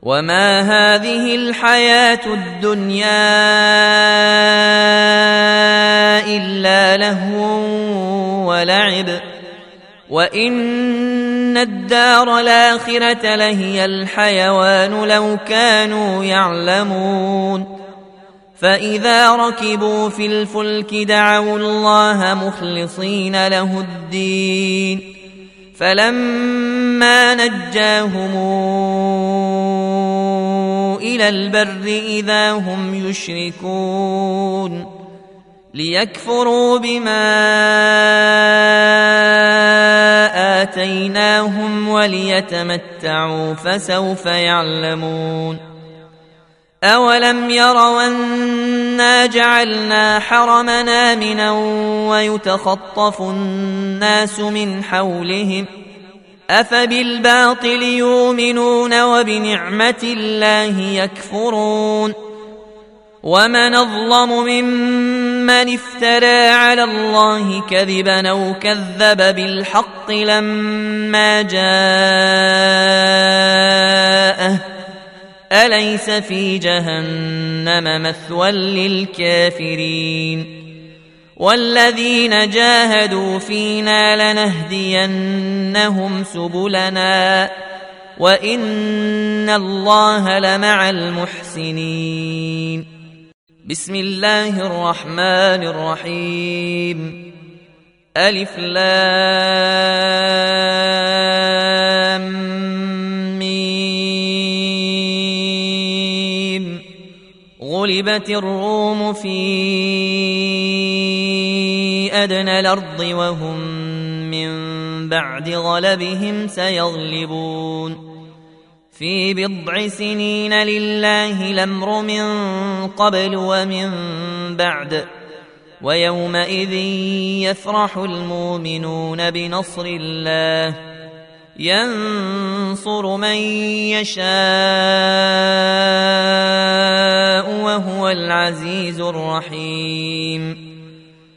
وما هذه الحياة الدنيا إلا لهو ولعب وإن الدار الآخرة لهي الحيوان لو كانوا يعلمون فإذا ركبوا في الفلك دعوا الله مخلصين له الدين فلما نجاهم إلى البر إذا هم يشركون ليكفروا بما آتيناهم وليتمتعوا فسوف يعلمون أولم يروا أنا جعلنا حرمنا آمنا ويتخطف الناس من حولهم أفبالباطل يؤمنون وبنعمة الله يكفرون ومن أظلم ممن افترى على الله كذبا أو كذب بالحق لما جاءه أليس في جهنم مثوى للكافرين والذين جاهدوا فينا لنهدينهم سبلنا وإن الله لمع المحسنين بسم الله الرحمن الرحيم ألف لام ميم غلبت الروم في أدنى الأرض وهم من بعد غلبهم سيغلبون في بضع سنين لله الأمر من قبل ومن بعد ويومئذ يفرح المؤمنون بنصر الله ينصر من يشاء وهو العزيز الرحيم